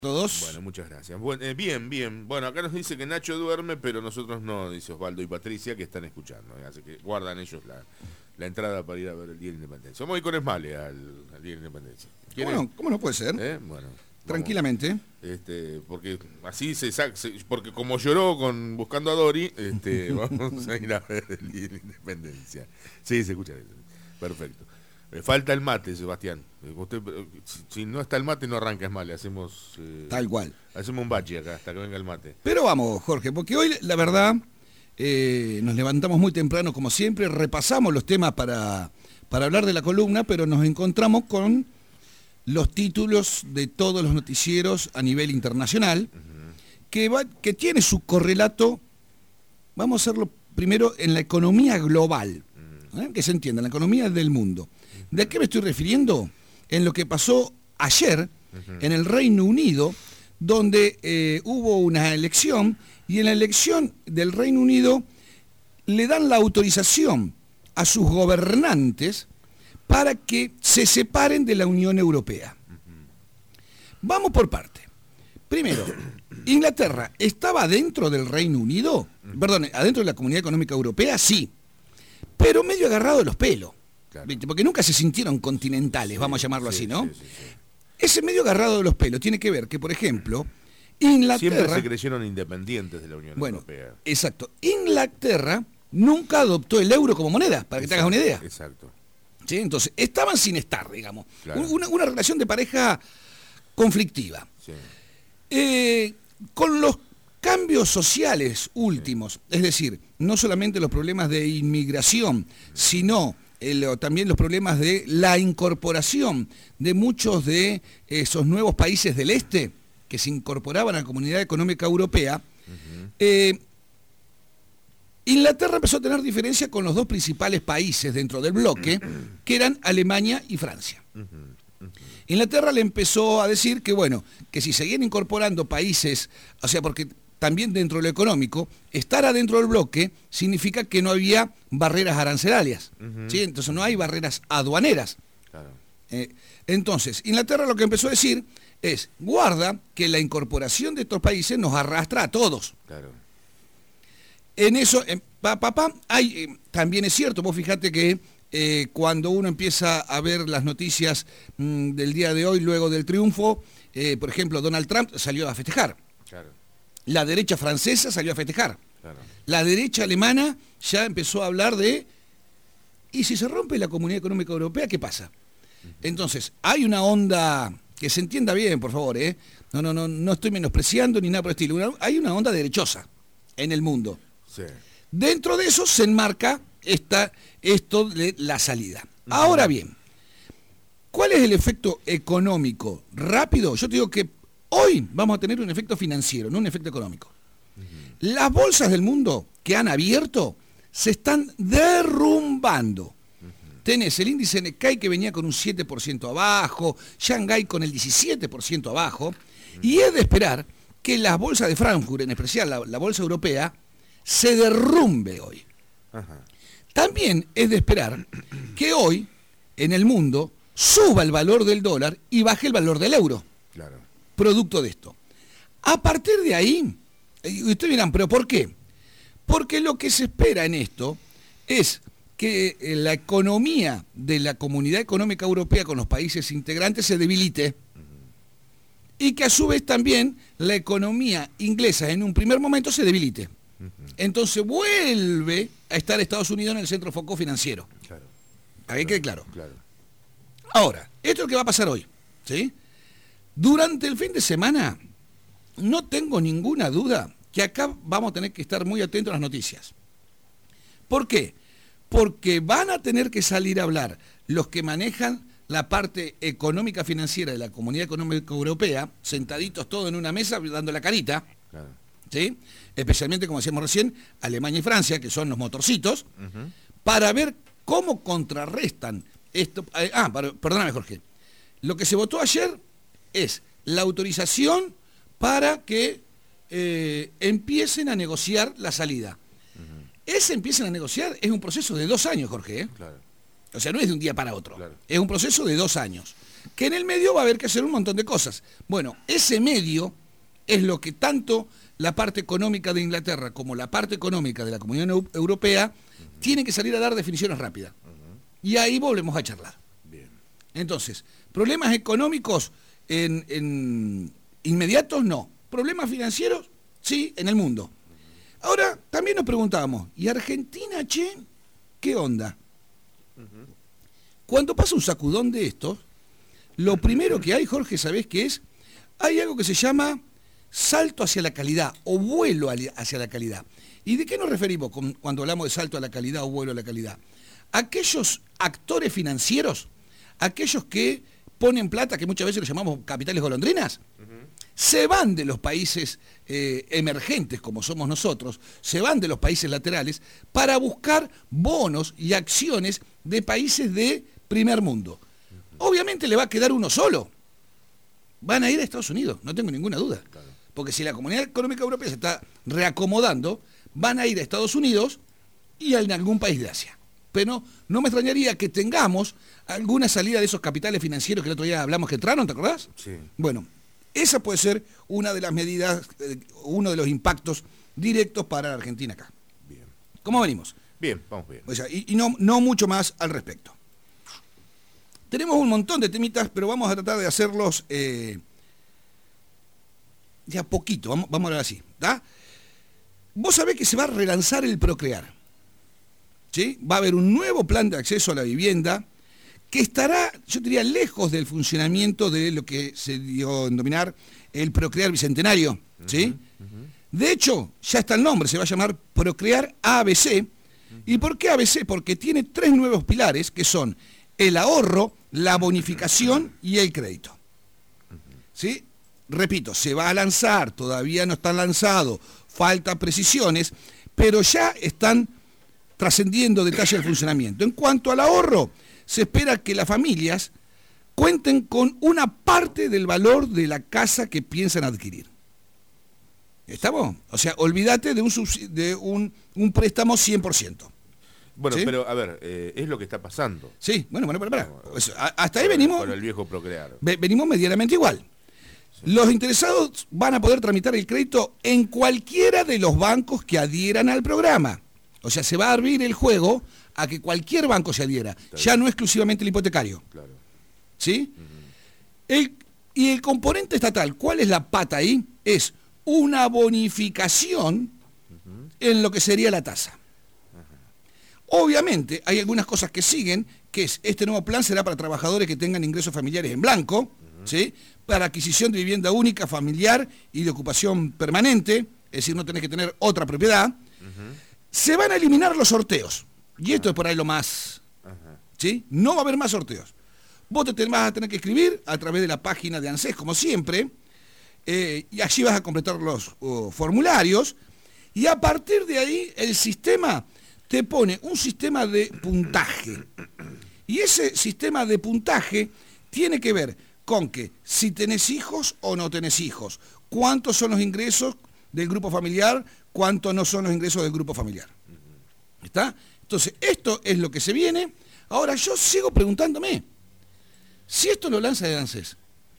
Todos. Bueno, muchas gracias. Bien, bien. Bueno, acá nos dice que Nacho duerme, pero nosotros no, dice Osvaldo y Patricia, que están escuchando. Así que guardan ellos la entrada para ir a ver el Día de la Independencia. Vamos a ir con Esmale al Día de la Independencia. ¿Cómo no puede ser? Bueno, tranquilamente. Porque así porque como lloró buscando a Dori, vamos a ir a ver el Día de la Independencia. Sí, se escucha eso. Perfecto. Falta el mate, Sebastián. Usted, si no está el mate, no arranca Esmale. Hacemos. Tal cual. Hacemos un bache acá hasta que venga el mate. Pero vamos, Jorge, porque hoy, la verdad, nos levantamos muy temprano, como siempre, repasamos los temas para hablar de la columna, pero nos encontramos con los títulos de todos los noticieros a nivel internacional, que tiene su correlato. Vamos a hacerlo primero en la economía global, que se entienda, en la economía del mundo. ¿De qué me estoy refiriendo? En lo que pasó ayer en el Reino Unido, donde hubo una elección, y en la elección del Reino Unido le dan la autorización a sus gobernantes para que se separen de la Unión Europea. Vamos por parte. Primero, Inglaterra estaba dentro del Reino Unido, perdón, adentro de la Comunidad Económica Europea, sí, pero medio agarrado de los pelos. Claro. Porque nunca se sintieron continentales, vamos a llamarlo así, ¿no? Sí. Ese medio agarrado de los pelos tiene que ver que, por ejemplo, Inglaterra... Siempre se creyeron independientes de la Unión Europea. Exacto. Inglaterra nunca adoptó el euro como moneda, para que te hagas una idea. Exacto. ¿Sí? Entonces, estaban sin estar, digamos. Claro. Una relación de pareja conflictiva. Sí. Con los cambios sociales últimos, es decir, no solamente los problemas de inmigración, sino... también los problemas de la incorporación de muchos de esos nuevos países del este que se incorporaban a la Comunidad Económica Europea, Inglaterra empezó a tener diferencia con los dos principales países dentro del bloque, que eran Alemania y Francia. Inglaterra le empezó a decir que, bueno, que si seguían incorporando países, o sea, porque también dentro de lo económico, estar adentro del bloque significa que no había barreras arancelarias, ¿sí? Entonces no hay barreras aduaneras. Claro. Entonces, Inglaterra lo que empezó a decir es, guarda que la incorporación de estos países nos arrastra a todos. Claro. En eso, también es cierto, vos fijate que cuando uno empieza a ver las noticias del día de hoy, luego del triunfo, por ejemplo, Donald Trump salió a festejar. Claro. La derecha francesa salió a festejar. Claro. La derecha alemana ya empezó a hablar de, ¿y si se rompe la Comunidad Económica Europea, qué pasa? Entonces, hay una onda, que se entienda bien, por favor, no estoy menospreciando ni nada por el estilo, hay una onda derechosa en el mundo. Sí. Dentro de eso se enmarca esto de la salida. Ahora bien, ¿cuál es el efecto económico rápido? Yo te digo que hoy vamos a tener un efecto financiero, no un efecto económico. Las bolsas del mundo que han abierto se están derrumbando. Tenés el índice Nikkei que venía con un 7% abajo, Shanghái con el 17% abajo, y es de esperar que las bolsas de Frankfurt, en especial la bolsa europea, se derrumbe hoy. Ajá. También es de esperar que hoy, en el mundo, suba el valor del dólar y baje el valor del euro. Claro. Producto de esto. A partir de ahí, y ustedes dirán, ¿pero por qué? Porque lo que se espera en esto es que la economía de la Comunidad Económica Europea con los países integrantes se debilite y que a su vez también la economía inglesa en un primer momento se debilite. Entonces vuelve a estar Estados Unidos en el centro foco financiero. Claro. Para que quede claro. Claro. Ahora, esto es lo que va a pasar hoy, ¿sí? Durante el fin de semana, no tengo ninguna duda que acá vamos a tener que estar muy atentos a las noticias. ¿Por qué? Porque van a tener que salir a hablar los que manejan la parte económica financiera de la Comunidad Económica Europea, sentaditos todos en una mesa dando la carita, Claro. ¿sí? Especialmente, como decíamos recién, Alemania y Francia, que son los motorcitos, para ver cómo contrarrestan esto. Perdóname, Jorge. Lo que se votó ayer es la autorización para que empiecen a negociar la salida. Ese empiecen a negociar es un proceso de 2 años, Jorge. Claro. O sea, no es de un día para otro. Claro. Es un proceso de 2 años. que en el medio va a haber que hacer un montón de cosas. Bueno, ese medio es lo que tanto la parte económica de Inglaterra como la parte económica de la Comunidad Europea tienen que salir a dar definiciones rápidas. Y ahí volvemos a charlar. Bien. Entonces, problemas económicos en inmediatos, no. Problemas financieros, sí, en el mundo. Ahora, también nos preguntábamos, ¿y Argentina, che? ¿Qué onda? Cuando pasa un sacudón de estos, lo primero que hay, Jorge, ¿sabés qué es? Hay algo que se llama salto hacia la calidad o vuelo hacia la calidad. ¿Y de qué nos referimos cuando hablamos de salto a la calidad o vuelo a la calidad? Aquellos actores financieros, aquellos que ponen plata, que muchas veces los llamamos capitales golondrinas, se van de los países emergentes, como somos nosotros, se van de los países laterales para buscar bonos y acciones de países de primer mundo. Obviamente le va a quedar uno solo. Van a ir a Estados Unidos, no tengo ninguna duda. Claro. Porque si la Comunidad Económica Europea se está reacomodando, van a ir a Estados Unidos y a algún país de Asia. Pero no me extrañaría que tengamos alguna salida de esos capitales financieros que el otro día hablamos que entraron, ¿te acordás? Sí. Bueno, esa puede ser una de las medidas, uno de los impactos directos para la Argentina acá. Bien. ¿Cómo venimos? Bien, vamos bien. O sea, y no mucho más al respecto. Tenemos un montón de temitas, pero vamos a tratar de hacerlos de a poquito, vamos a hablar así. ¿Da? Vos sabés que se va a relanzar el Procrear. ¿Sí? Va a haber un nuevo plan de acceso a la vivienda que estará, yo diría, lejos del funcionamiento de lo que se dio en denominar el Procrear Bicentenario. ¿Sí? De hecho, ya está el nombre, se va a llamar Procrear ABC. ¿Y por qué ABC? Porque tiene 3 nuevos pilares que son el ahorro, la bonificación y el crédito. ¿Sí? Repito, se va a lanzar, todavía no están lanzados, faltan precisiones, pero ya están trascendiendo detalles del funcionamiento. En cuanto al ahorro, se espera que las familias cuenten con una parte del valor de la casa que piensan adquirir. ¿Estamos? O sea, olvídate de un préstamo 100%. Bueno, ¿sí? Pero a ver, es lo que está pasando. Sí, bueno, pará. Pues, hasta ahí venimos. Con el viejo Procrear. Venimos medianamente igual. Sí. Los interesados van a poder tramitar el crédito en cualquiera de los bancos que adhieran al programa. O sea, se va a abrir el juego a que cualquier banco se adhiera. Ya no exclusivamente el hipotecario. Claro. ¿Sí? Y el componente estatal, ¿cuál es la pata ahí? Es una bonificación en lo que sería la tasa. Obviamente, hay algunas cosas que siguen, que es, este nuevo plan será para trabajadores que tengan ingresos familiares en blanco, ¿sí? Para adquisición de vivienda única, familiar y de ocupación permanente, es decir, no tenés que tener otra propiedad. Se van a eliminar los sorteos, y esto es por ahí lo más, ¿sí? No va a haber más sorteos. Vos te vas a tener que escribir a través de la página de ANSES, como siempre, y allí vas a completar los formularios, y a partir de ahí el sistema te pone un sistema de puntaje. Y ese sistema de puntaje tiene que ver con que si tenés hijos o no tenés hijos, cuántos son los ingresos del grupo familiar, cuántos no son los ingresos del grupo familiar. ¿Está? Entonces, esto es lo que se viene. Ahora, yo sigo preguntándome, si esto lo lanza el ANSES,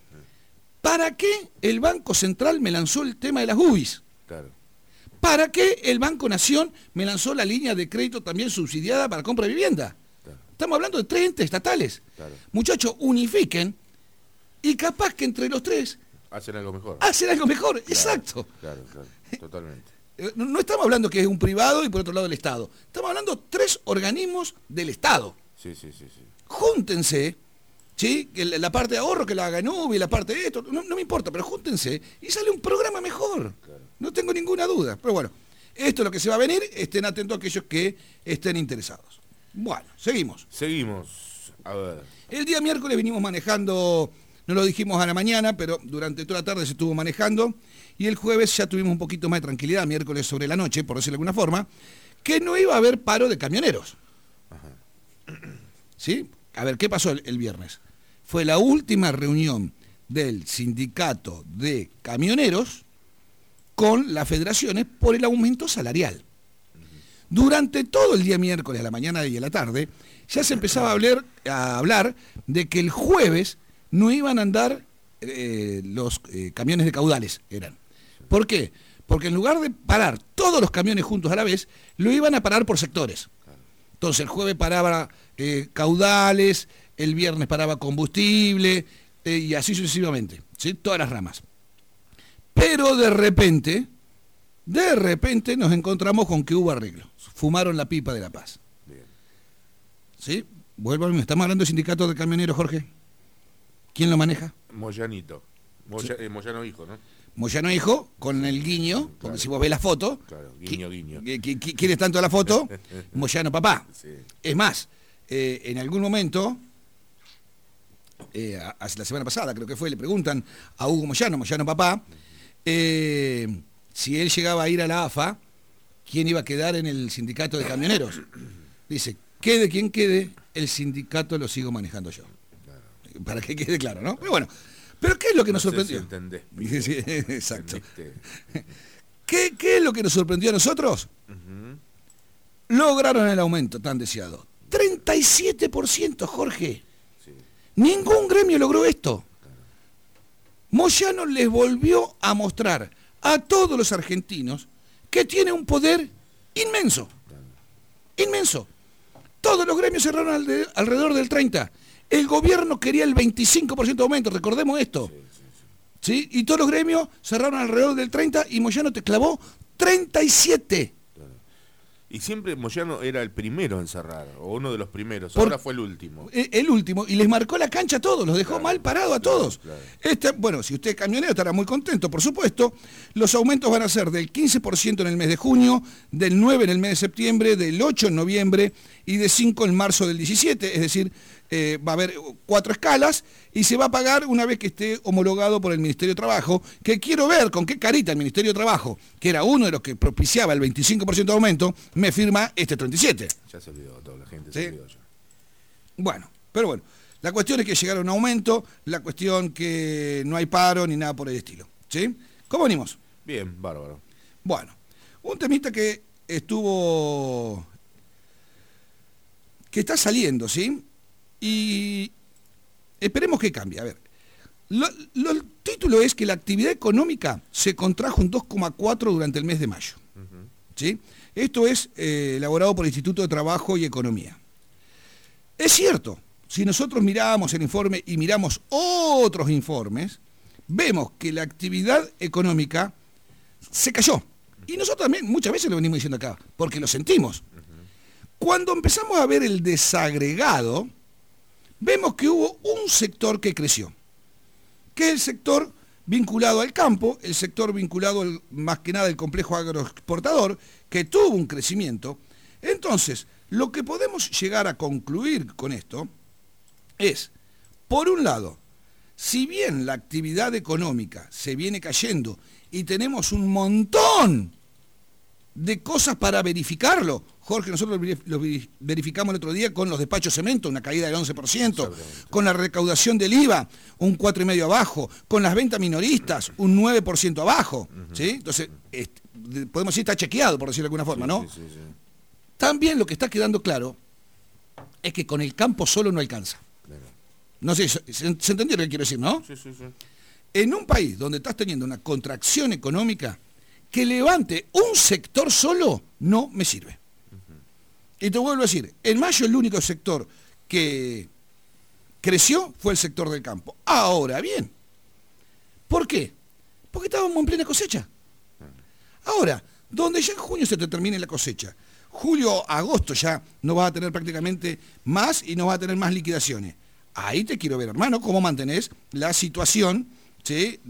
¿para qué el Banco Central me lanzó el tema de las UBIs? Claro. ¿Para qué el Banco Nación me lanzó la línea de crédito también subsidiada para compra de vivienda? Claro. Estamos hablando de 3 entes estatales. Claro. Muchachos, unifiquen y capaz que entre los 3... Hacen algo mejor. Claro, exacto. Claro, totalmente. No estamos hablando que es un privado y por otro lado el Estado. Estamos hablando de 3 organismos del Estado. Sí. Júntense, ¿sí? Que la parte de ahorro que la haga Nubi, la parte de esto, no me importa, pero júntense y sale un programa mejor. Claro. No tengo ninguna duda. Pero bueno, esto es lo que se va a venir, estén atentos a aquellos que estén interesados. Bueno, seguimos. A ver. El día miércoles vinimos manejando, no lo dijimos a la mañana, pero durante toda la tarde se estuvo manejando, y el jueves ya tuvimos un poquito más de tranquilidad, miércoles sobre la noche, por decirlo de alguna forma, que no iba a haber paro de camioneros. Ajá. ¿Sí? A ver, ¿qué pasó el viernes? Fue la última reunión del sindicato de camioneros con las federaciones por el aumento salarial. Durante todo el día miércoles, a la mañana y a la tarde, ya se empezaba a hablar de que el jueves no iban a andar los camiones de caudales, eran. ¿Por qué? Porque en lugar de parar todos los camiones juntos a la vez, lo iban a parar por sectores. Entonces el jueves paraba caudales, el viernes paraba combustible, y así sucesivamente, ¿sí? Todas las ramas. Pero de repente nos encontramos con que hubo arreglo. Fumaron la pipa de la paz. Bien. ¿Sí? Vuelvo a mí. ¿Estamos hablando del sindicato de camioneros, Jorge? ¿Quién lo maneja? Moyanito. Moyano hijo, ¿no? Moyano hijo, con el guiño, porque Claro. si vos ves la foto, Claro, guiño, guiño. ¿quién es tanto la foto? Moyano papá. Sí. Es más, en algún momento, la semana pasada creo que fue, le preguntan a Hugo Moyano papá, si él llegaba a ir a la AFA, ¿quién iba a quedar en el sindicato de camioneros? Dice, quede quien quede, el sindicato lo sigo manejando yo. Claro. Para que quede claro, ¿no? Pero bueno, ¿pero qué es lo que nos No sé sorprendió? si entendés. Sí, exacto. ¿Entendiste? ¿Qué es lo que nos sorprendió a nosotros? Ujú. Lograron el aumento tan deseado. 37%, Jorge. Sí. Ningún gremio logró esto. Moyano les volvió a mostrar a todos los argentinos que tiene un poder inmenso. Inmenso. Todos los gremios cerraron alrededor del 30%. El gobierno quería el 25% de aumento, recordemos esto. ¿Sí? Y todos los gremios cerraron alrededor del 30% y Moyano te clavó 37%. Y siempre Moyano era el primero en cerrar, o uno de los primeros, ahora fue el último. El último, y les marcó la cancha a todos, los dejó Claro, mal parado a todos. claro. Bueno, si usted es camionero estará muy contento, por supuesto. Los aumentos van a ser del 15% en el mes de junio, del 9% en el mes de septiembre, del 8% en noviembre y de 5% en marzo del 17, es decir, va a haber 4 escalas y se va a pagar una vez que esté homologado por el Ministerio de Trabajo, que quiero ver con qué carita el Ministerio de Trabajo, que era uno de los que propiciaba el 25% de aumento, me firma este 37%. Ya se olvidó toda la gente, ¿Sí? se olvidó ya. Bueno, pero bueno, la cuestión es que llegaron a un aumento, la cuestión que no hay paro ni nada por el estilo. ¿Sí? ¿Cómo venimos? Bien, bárbaro. Bueno, un temita que está saliendo, ¿sí? Y esperemos que cambie. A ver, el título es que la actividad económica se contrajo un 2,4% durante el mes de mayo. ¿Sí? Esto es elaborado por el Instituto de Trabajo y Economía. Es cierto, si nosotros miramos el informe y miramos otros informes, vemos que la actividad económica se cayó. Y nosotros también muchas veces lo venimos diciendo acá, porque lo sentimos. Cuando empezamos a ver el desagregado, vemos que hubo un sector que creció, que es el sector vinculado al campo, el sector vinculado más que nada al complejo agroexportador, que tuvo un crecimiento. Entonces, lo que podemos llegar a concluir con esto es, por un lado, si bien la actividad económica se viene cayendo y tenemos un montón de cosas para verificarlo. Jorge, nosotros lo verificamos el otro día con los despachos cemento, una caída del 11%, con la recaudación del IVA, un 4,5% abajo, con las ventas minoristas, un 9% abajo. ¿Sí? Entonces, podemos decir está chequeado, por decirlo de alguna forma, ¿no? Sí. También lo que está quedando claro es que con el campo solo no alcanza. Claro. No sé, ¿se entendió lo que quiero decir, no? Sí. En un país donde estás teniendo una contracción económica, que levante un sector solo no me sirve. Y te vuelvo a decir, en mayo el único sector que creció fue el sector del campo. Ahora bien, ¿por qué? Porque estábamos en plena cosecha. Ahora, donde ya en junio se te termine la cosecha, julio, agosto ya no vas a tener prácticamente más y no vas a tener más liquidaciones. Ahí te quiero ver, hermano, cómo mantenés la situación, ¿sí?,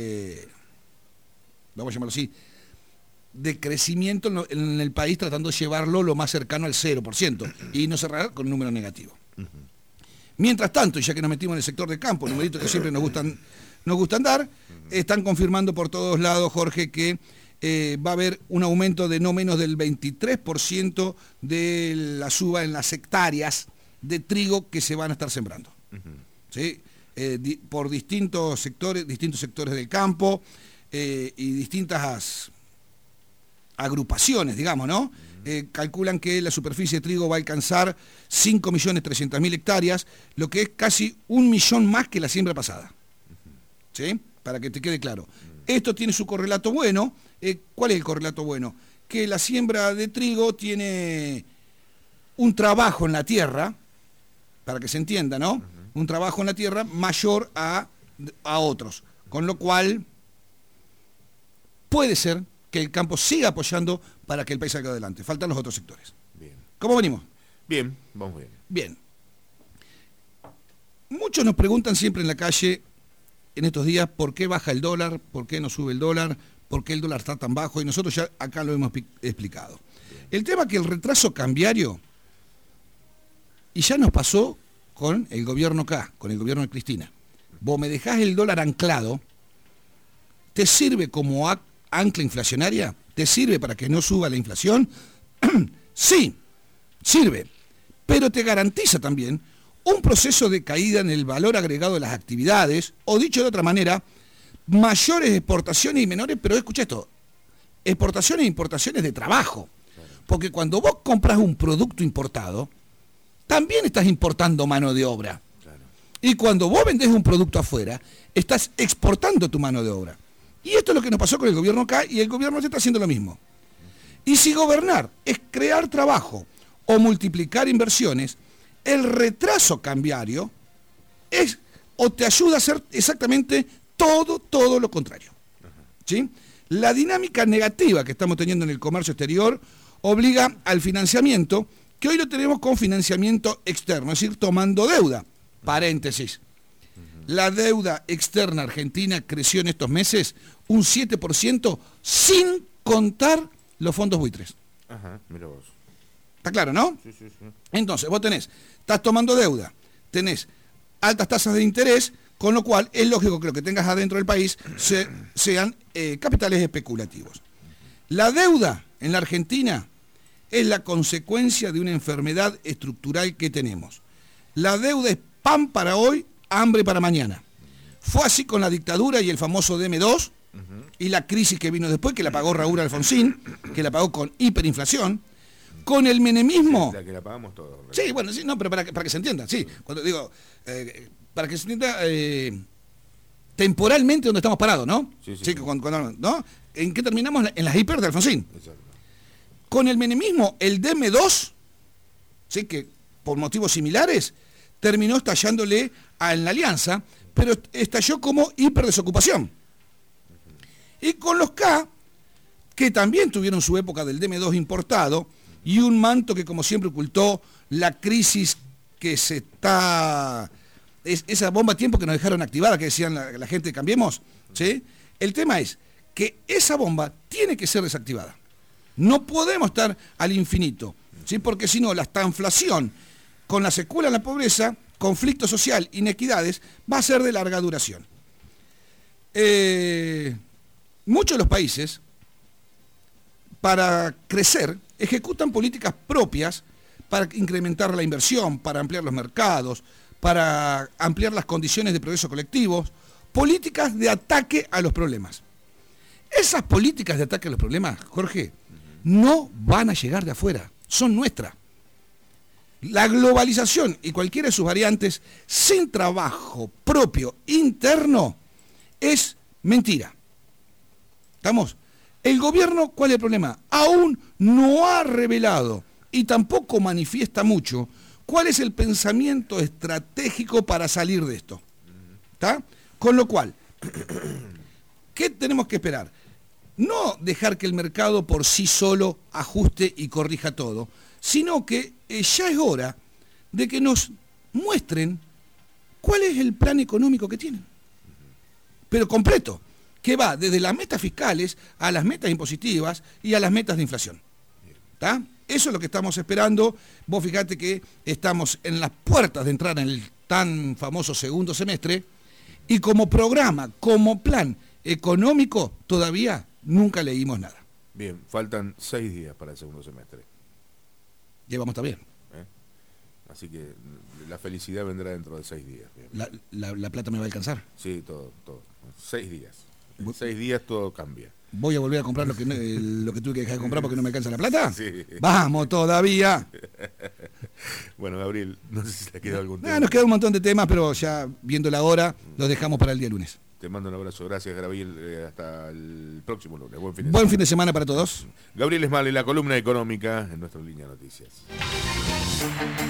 vamos a llamarlo así, de crecimiento en el país, tratando de llevarlo lo más cercano al 0% y no cerrar con un número negativo. Mientras tanto, ya que nos metimos en el sector del campo, numeritos que siempre nos gustan dar, están confirmando por todos lados, Jorge, que va a haber un aumento de no menos del 23% de la suba en las hectáreas de trigo que se van a estar sembrando. ¿Sí? Por distintos sectores del campo y distintas agrupaciones, digamos, ¿no? Calculan que la superficie de trigo va a alcanzar 5.300.000 hectáreas, lo que es casi 1 millón más que la siembra pasada. ¿Sí? Para que te quede claro. Esto tiene su correlato bueno. ¿Cuál es el correlato bueno? Que la siembra de trigo tiene un trabajo en la tierra, para que se entienda, ¿no? Un trabajo en la tierra mayor a otros. Con lo cual, puede ser que el campo siga apoyando para que el país salga adelante. Faltan los otros sectores. Bien. ¿Cómo venimos? Bien, vamos bien. Bien. Muchos nos preguntan siempre en la calle, en estos días, por qué baja el dólar, por qué no sube el dólar, por qué el dólar está tan bajo, y nosotros ya acá lo hemos explicado. Bien. El tema es que el retraso cambiario, y ya nos pasó con el gobierno acá, con el gobierno de Cristina. Vos me dejás el dólar anclado, ¿te sirve como ancla inflacionaria? ¿Te sirve para que no suba la inflación? Sí, sirve, pero te garantiza también un proceso de caída en el valor agregado de las actividades, o dicho de otra manera, mayores exportaciones y menores, pero escucha esto, exportaciones e importaciones de trabajo. Porque cuando vos compras un producto importado, también estás importando mano de obra. Y cuando vos vendés un producto afuera, estás exportando tu mano de obra. Y esto es lo que nos pasó con el gobierno acá, y el gobierno está haciendo lo mismo. Y si gobernar es crear trabajo o multiplicar inversiones, el retraso cambiario es o te ayuda a hacer exactamente todo lo contrario. ¿Sí? La dinámica negativa que estamos teniendo en el comercio exterior obliga al financiamiento, que hoy lo tenemos con financiamiento externo, es decir, tomando deuda. Paréntesis. La deuda externa argentina creció en estos meses un 7% sin contar los fondos buitres. Ajá, mira vos. ¿Está claro, no? Sí. Entonces, vos estás tomando deuda, tenés altas tasas de interés, con lo cual es lógico que lo que tengas adentro del país sean capitales especulativos. La deuda en la Argentina es la consecuencia de una enfermedad estructural que tenemos. La deuda es pan para hoy, hambre para mañana. Fue así con la dictadura y el famoso DM2, y la crisis que vino después, que la pagó Raúl Alfonsín, que la pagó con hiperinflación. Con el menemismo... La que la pagamos todos. Sí, bueno, sí, no, pero para que se entienda, sí. Cuando digo, para que se entienda temporalmente donde estamos parados, ¿no? Sí. ¿No? ¿En qué terminamos? En las hiper de Alfonsín. Exacto. Con el menemismo, el DM2, ¿sí? Que por motivos similares, terminó estallándole en la alianza, pero estalló como hiperdesocupación. Y con los K, que también tuvieron su época del DM2 importado, y un manto que como siempre ocultó la crisis que se está... esa bomba a tiempo que nos dejaron activada, que decían la gente de Cambiemos, ¿sí? El tema es que esa bomba tiene que ser desactivada. No podemos estar al infinito, ¿sí? Porque si no, la estanflación con la secuela en la pobreza, conflicto social, inequidades, va a ser de larga duración. Muchos de los países, para crecer, ejecutan políticas propias para incrementar la inversión, para ampliar los mercados, para ampliar las condiciones de progreso colectivos, políticas de ataque a los problemas. Esas políticas de ataque a los problemas, Jorge, no van a llegar de afuera, son nuestras. La globalización y cualquiera de sus variantes sin trabajo propio interno es mentira. ¿Estamos? El gobierno, ¿cuál es el problema? Aún no ha revelado y tampoco manifiesta mucho cuál es el pensamiento estratégico para salir de esto. ¿Está? Con lo cual, ¿qué tenemos que esperar? No dejar que el mercado por sí solo ajuste y corrija todo, sino que ya es hora de que nos muestren cuál es el plan económico que tienen. Pero completo, que va desde las metas fiscales a las metas impositivas y a las metas de inflación. ¿Está? Eso es lo que estamos esperando. Vos fíjate que estamos en las puertas de entrar en el tan famoso segundo semestre y como programa, como plan económico, todavía nunca leímos nada. Bien, faltan 6 días para el segundo semestre. Llevamos también. Así que la felicidad vendrá dentro de 6 días. La plata me va a alcanzar. Sí, todo. 6 días. En 6 días todo cambia. ¿Voy a volver a comprar lo que tuve que dejar de comprar porque no me alcanza la plata? Sí. ¡Vamos todavía! Bueno, Gabriel, no sé si te ha quedado algún tema. Nos queda un montón de temas, pero ya viendo la hora, los dejamos para el día lunes. Te mando un abrazo. Gracias, Gabriel. Hasta el próximo lunes. Buen fin de semana para todos. Gabriel Esmale, la columna económica en nuestra línea de noticias.